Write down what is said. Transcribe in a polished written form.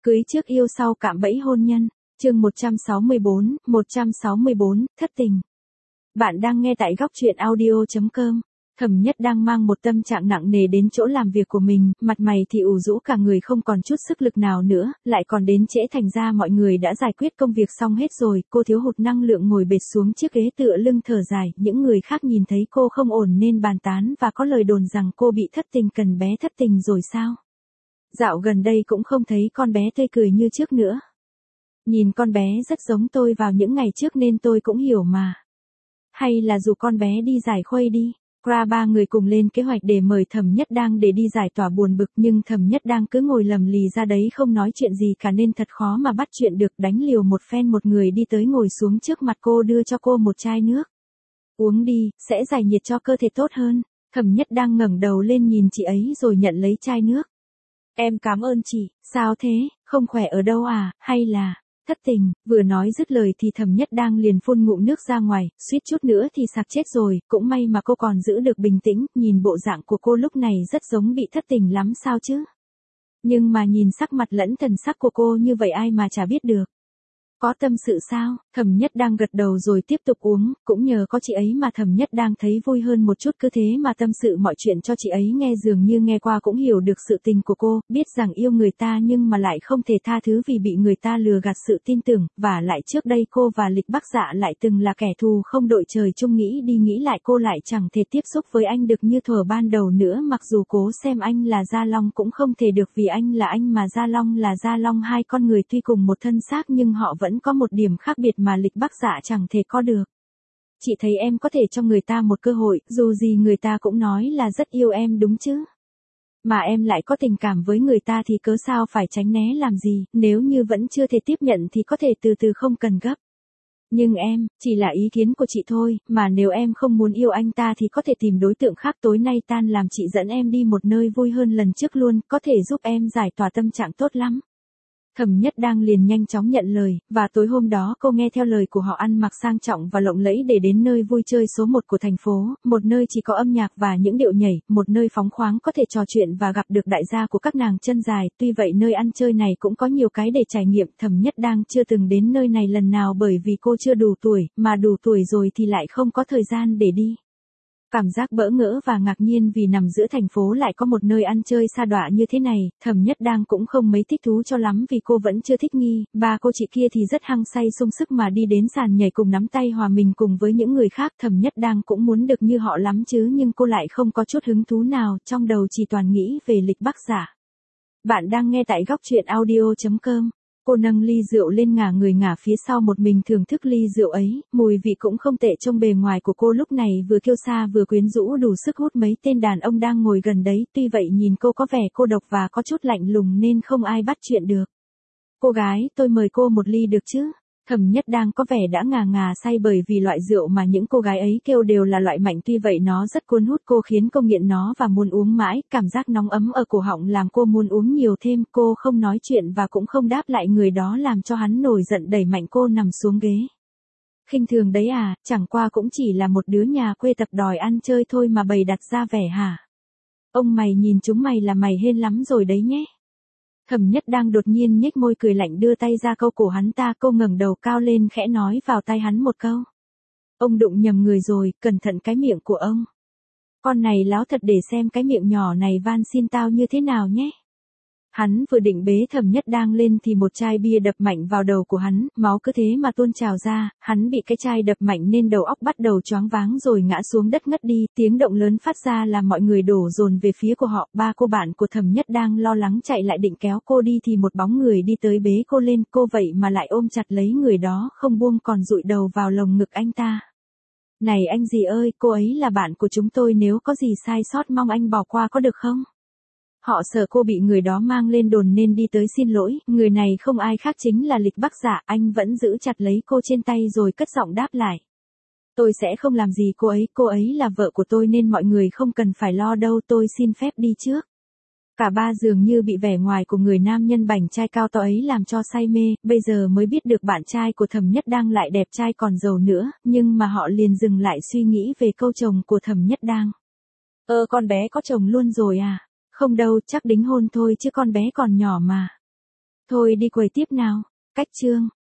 Cưới trước yêu sau cạm bẫy hôn nhân. Chương 164, thất tình. Bạn đang nghe tại góc truyện audio.com. Thẩm Nhất đang mang một tâm trạng nặng nề đến chỗ làm việc của mình, mặt mày thì ủ rũ cả người không còn chút sức lực nào nữa, lại còn đến trễ thành ra mọi người đã giải quyết công việc xong hết rồi, cô thiếu hụt năng lượng ngồi bệt xuống chiếc ghế tựa lưng thở dài, những người khác nhìn thấy cô không ổn nên bàn tán và có lời đồn rằng cô bị thất tình cần bé thất tình rồi sao? Dạo gần đây cũng không thấy con bé tươi cười như trước nữa. Nhìn con bé rất giống tôi vào những ngày trước nên tôi cũng hiểu mà. Hay là dù con bé đi giải khuây đi. Ba người cùng lên kế hoạch để mời Thẩm Nhất Đang để đi giải tỏa buồn bực, nhưng Thẩm Nhất Đang cứ ngồi lầm lì ra đấy không nói chuyện gì cả nên thật khó mà bắt chuyện được. Đánh liều một phen, một người đi tới ngồi xuống trước mặt cô đưa cho cô một chai nước. Uống đi, sẽ giải nhiệt cho cơ thể tốt hơn. Thẩm Nhất Đang ngẩng đầu lên nhìn chị ấy rồi nhận lấy chai nước. Em cảm ơn chị. Sao thế, không khỏe ở đâu à, hay là thất tình? Vừa nói dứt lời thì Thẩm Nhất Đang liền phun ngụm nước ra ngoài, suýt chút nữa thì sặc chết rồi, cũng may mà cô còn giữ được bình tĩnh, nhìn bộ dạng của cô lúc này rất giống bị thất tình lắm sao chứ. Nhưng mà nhìn sắc mặt lẫn thần sắc của cô như vậy ai mà chả biết được. Có tâm sự sao? Thẩm Nhất Đang gật đầu rồi tiếp tục uống, cũng nhờ có chị ấy mà Thẩm Nhất Đang thấy vui hơn một chút, cứ thế mà tâm sự mọi chuyện cho chị ấy nghe, dường như nghe qua cũng hiểu được sự tình của cô, biết rằng yêu người ta nhưng mà lại không thể tha thứ vì bị người ta lừa gạt sự tin tưởng, và lại trước đây cô và Lịch Bắc Dạ lại từng là kẻ thù không đội trời chung, nghĩ đi nghĩ lại cô lại chẳng thể tiếp xúc với anh được như thuở ban đầu nữa, mặc dù cố xem anh là Gia Long cũng không thể được vì anh là anh mà Gia Long là Gia Long, hai con người tuy cùng một thân xác nhưng họ vẫn có một điểm khác biệt mà Lịch Bắc Dạ chẳng thể có được. Chị thấy em có thể cho người ta một cơ hội, dù gì người ta cũng nói là rất yêu em đúng chứ. Mà em lại có tình cảm với người ta thì cớ sao phải tránh né làm gì, nếu như vẫn chưa thể tiếp nhận thì có thể từ từ không cần gấp. Nhưng em, chỉ là ý kiến của chị thôi, mà nếu em không muốn yêu anh ta thì có thể tìm đối tượng khác, tối nay tan làm chị dẫn em đi một nơi vui hơn lần trước luôn, có thể giúp em giải tỏa tâm trạng tốt lắm. Thẩm Nhất Đang liền nhanh chóng nhận lời, và tối hôm đó cô nghe theo lời của họ ăn mặc sang trọng và lộng lẫy để đến nơi vui chơi số 1 của thành phố, một nơi chỉ có âm nhạc và những điệu nhảy, một nơi phóng khoáng có thể trò chuyện và gặp được đại gia của các nàng chân dài. Tuy vậy nơi ăn chơi này cũng có nhiều cái để trải nghiệm, Thẩm Nhất Đang chưa từng đến nơi này lần nào bởi vì cô chưa đủ tuổi, mà đủ tuổi rồi thì lại không có thời gian để đi. Cảm giác bỡ ngỡ và ngạc nhiên vì nằm giữa thành phố lại có một nơi ăn chơi sa đọa như thế này, Thẩm Nhất Đang cũng không mấy thích thú cho lắm vì cô vẫn chưa thích nghi, ba cô chị kia thì rất hăng say sung sức mà đi đến sàn nhảy cùng nắm tay hòa mình cùng với những người khác, Thẩm Nhất Đang cũng muốn được như họ lắm chứ, nhưng cô lại không có chút hứng thú nào, trong đầu chỉ toàn nghĩ về Lịch Bắc Dạ. Bạn đang nghe tại góc truyện audio.com. Cô nâng ly rượu lên ngả người ngả phía sau một mình thưởng thức ly rượu ấy, mùi vị cũng không tệ, trong bề ngoài của cô lúc này vừa kiêu sa vừa quyến rũ đủ sức hút mấy tên đàn ông đang ngồi gần đấy, tuy vậy nhìn cô có vẻ cô độc và có chút lạnh lùng nên không ai bắt chuyện được. Cô gái, tôi mời cô một ly được chứ? Thẩm Nhất Đang có vẻ đã ngà ngà say bởi vì loại rượu mà những cô gái ấy kêu đều là loại mạnh, tuy vậy nó rất cuốn hút cô, khiến cô nghiện nó và muốn uống mãi, cảm giác nóng ấm ở cổ họng làm cô muốn uống nhiều thêm, cô không nói chuyện và cũng không đáp lại người đó làm cho hắn nổi giận đẩy mạnh cô nằm xuống ghế. Khinh thường đấy à, chẳng qua cũng chỉ là một đứa nhà quê tập đòi ăn chơi thôi mà bày đặt ra vẻ hả? Ông mày nhìn chúng mày là mày hên lắm rồi đấy nhé. Thẩm Nhất Đang đột nhiên nhếch môi cười lạnh đưa tay ra câu cổ hắn ta, cô ngẩng đầu cao lên khẽ nói vào tai hắn một câu. Ông đụng nhầm người rồi, cẩn thận cái miệng của ông. Con này láo thật, để xem cái miệng nhỏ này van xin tao như thế nào nhé. Hắn vừa định bế Thẩm Nhất Đang lên thì một chai bia đập mạnh vào đầu của hắn, máu cứ thế mà tuôn trào ra, hắn bị cái chai đập mạnh nên đầu óc bắt đầu choáng váng rồi ngã xuống đất ngất đi, tiếng động lớn phát ra làm mọi người đổ dồn về phía của họ, ba cô bạn của Thẩm Nhất Đang lo lắng chạy lại định kéo cô đi thì một bóng người đi tới bế cô lên, cô vậy mà lại ôm chặt lấy người đó không buông còn dụi đầu vào lồng ngực anh ta. Này anh gì ơi, cô ấy là bạn của chúng tôi, nếu có gì sai sót mong anh bỏ qua có được không? Họ sợ cô bị người đó mang lên đồn nên đi tới xin lỗi, người này không ai khác chính là Lịch Bắc Dạ, anh vẫn giữ chặt lấy cô trên tay rồi cất giọng đáp lại. Tôi sẽ không làm gì cô ấy là vợ của tôi nên mọi người không cần phải lo đâu, tôi xin phép đi trước. Cả ba dường như bị vẻ ngoài của người nam nhân bảnh trai cao to ấy làm cho say mê, bây giờ mới biết được bạn trai của Thẩm Nhất Đang lại đẹp trai còn giàu nữa, nhưng mà họ liền dừng lại suy nghĩ về câu chồng của Thẩm Nhất Đang. Con bé có chồng luôn rồi à? Không đâu, chắc đính hôn thôi chứ con bé còn nhỏ mà. Thôi đi quầy tiếp nào. Cách chương.